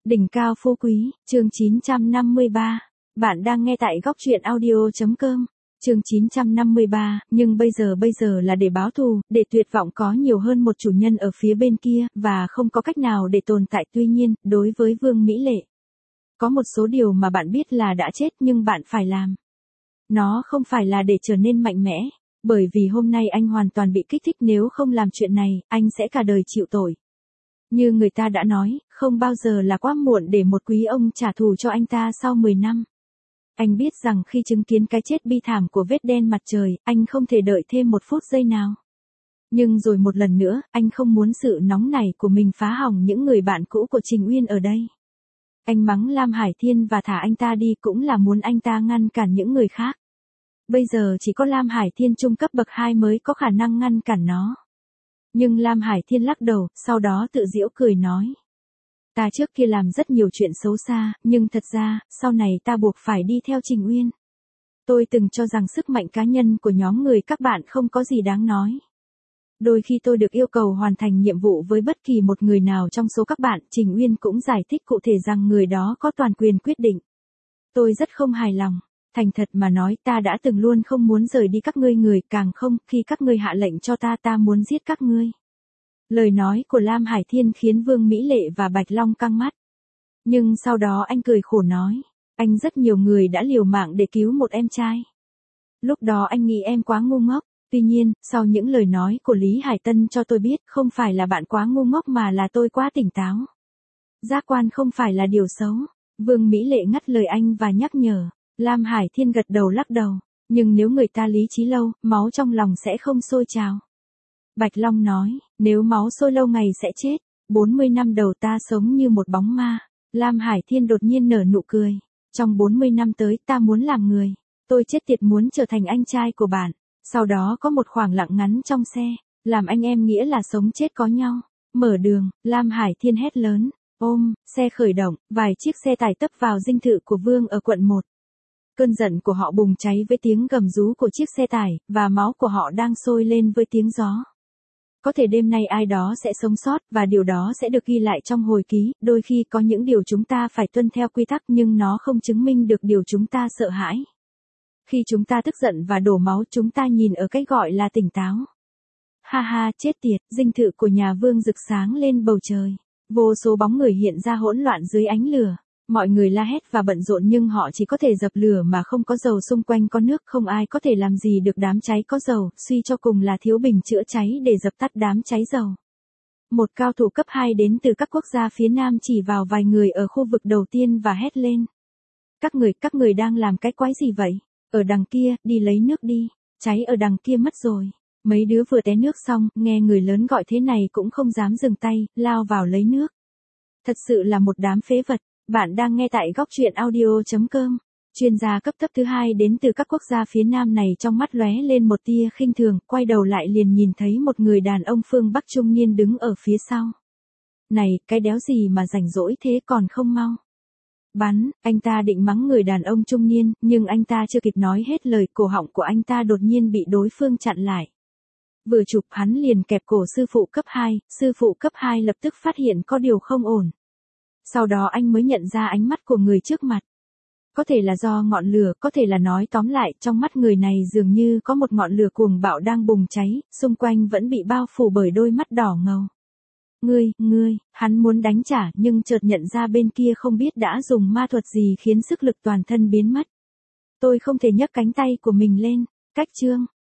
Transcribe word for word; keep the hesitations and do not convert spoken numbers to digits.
Đỉnh cao phú quý, chương chín trăm năm mươi ba. Bạn đang nghe tại góc truyện audio chấm com. Chương chín trăm năm mươi ba, nhưng bây giờ bây giờ là để báo thù, để tuyệt vọng có nhiều hơn một chủ nhân ở phía bên kia, và không có cách nào để tồn tại. Tuy nhiên, đối với Vương Mỹ Lệ, có một số điều mà bạn biết là đã chết nhưng bạn phải làm. Nó không phải là để trở nên mạnh mẽ, bởi vì hôm nay anh hoàn toàn bị kích thích, nếu không làm chuyện này, anh sẽ cả đời chịu tội. Như người ta đã nói, không bao giờ là quá muộn để một quý ông trả thù cho anh ta sau mười năm. Anh biết rằng khi chứng kiến cái chết bi thảm của vết đen mặt trời, anh không thể đợi thêm một phút giây nào. Nhưng rồi một lần nữa, anh không muốn sự nóng nảy của mình phá hỏng những người bạn cũ của Trình Uyên ở đây. Anh mắng Lam Hải Thiên và thả anh ta đi cũng là muốn anh ta ngăn cản những người khác. Bây giờ chỉ có Lam Hải Thiên trung cấp bậc hai mới có khả năng ngăn cản nó. Nhưng Lam Hải Thiên lắc đầu, sau đó tự giễu cười nói. Ta trước kia làm rất nhiều chuyện xấu xa, nhưng thật ra, sau này ta buộc phải đi theo Trình Uyên. Tôi từng cho rằng sức mạnh cá nhân của nhóm người các bạn không có gì đáng nói. Đôi khi tôi được yêu cầu hoàn thành nhiệm vụ với bất kỳ một người nào trong số các bạn, Trình Uyên cũng giải thích cụ thể rằng người đó có toàn quyền quyết định. Tôi rất không hài lòng. Thành thật mà nói, ta đã từng luôn không muốn rời đi các ngươi người, càng không, khi các ngươi hạ lệnh cho ta ta muốn giết các ngươi. Lời nói của Lam Hải Thiên khiến Vương Mỹ Lệ và Bạch Long căng mắt. Nhưng sau đó anh cười khổ nói, anh rất nhiều người đã liều mạng để cứu một em trai. Lúc đó anh nghĩ em quá ngu ngốc, tuy nhiên, sau những lời nói của Lý Hải Tân cho tôi biết, không phải là bạn quá ngu ngốc mà là tôi quá tỉnh táo. Giác quan không phải là điều xấu. Vương Mỹ Lệ ngắt lời anh và nhắc nhở. Lam Hải Thiên gật đầu lắc đầu, nhưng nếu người ta lý trí lâu, máu trong lòng sẽ không sôi trào. Bạch Long nói, nếu máu sôi lâu ngày sẽ chết, bốn mươi năm đầu ta sống như một bóng ma. Lam Hải Thiên đột nhiên nở nụ cười, trong bốn mươi năm tới ta muốn làm người, tôi chết tiệt muốn trở thành anh trai của bạn. Sau đó có một khoảng lặng ngắn trong xe, làm anh em nghĩa là sống chết có nhau. Mở đường, Lam Hải Thiên hét lớn, ôm, xe khởi động, vài chiếc xe tải tấp vào dinh thự của Vương ở quận một. Cơn giận của họ bùng cháy với tiếng gầm rú của chiếc xe tải, và máu của họ đang sôi lên với tiếng gió. Có thể đêm nay ai đó sẽ sống sót, và điều đó sẽ được ghi lại trong hồi ký. Đôi khi có những điều chúng ta phải tuân theo quy tắc nhưng nó không chứng minh được điều chúng ta sợ hãi. Khi chúng ta tức giận và đổ máu, chúng ta nhìn ở cái gọi là tỉnh táo. Ha ha, chết tiệt, dinh thự của nhà Vương rực sáng lên bầu trời. Vô số bóng người hiện ra hỗn loạn dưới ánh lửa. Mọi người la hét và bận rộn nhưng họ chỉ có thể dập lửa mà không có dầu, xung quanh có nước, không ai có thể làm gì được đám cháy có dầu, suy cho cùng là thiếu bình chữa cháy để dập tắt đám cháy dầu. Một cao thủ cấp hai đến từ các quốc gia phía Nam chỉ vào vài người ở khu vực đầu tiên và hét lên. Các người, các người đang làm cái quái gì vậy? Ở đằng kia, đi lấy nước đi, cháy ở đằng kia mất rồi. Mấy đứa vừa té nước xong, nghe người lớn gọi thế này cũng không dám dừng tay, lao vào lấy nước. Thật sự là một đám phế vật. Bạn đang nghe tại góc truyện audio chấm com. Chuyên gia cấp thấp thứ hai đến từ các quốc gia phía Nam này trong mắt lóe lên một tia khinh thường, quay đầu lại liền nhìn thấy một người đàn ông phương Bắc trung niên đứng ở phía sau. Này, cái đéo gì mà rảnh rỗi thế còn không mau. Bắn, anh ta định mắng người đàn ông trung niên, nhưng anh ta chưa kịp nói hết lời, cổ họng của anh ta đột nhiên bị đối phương chặn lại. Vừa chụp hắn liền kẹp cổ sư phụ cấp hai, sư phụ cấp hai lập tức phát hiện có điều không ổn. Sau đó anh mới nhận ra ánh mắt của người trước mặt. Có thể là do ngọn lửa, có thể là nói tóm lại, trong mắt người này dường như có một ngọn lửa cuồng bạo đang bùng cháy, xung quanh vẫn bị bao phủ bởi đôi mắt đỏ ngầu. Ngươi, ngươi, hắn muốn đánh trả nhưng chợt nhận ra bên kia không biết đã dùng ma thuật gì khiến sức lực toàn thân biến mất. Tôi không thể nhấc cánh tay của mình lên, cách chương.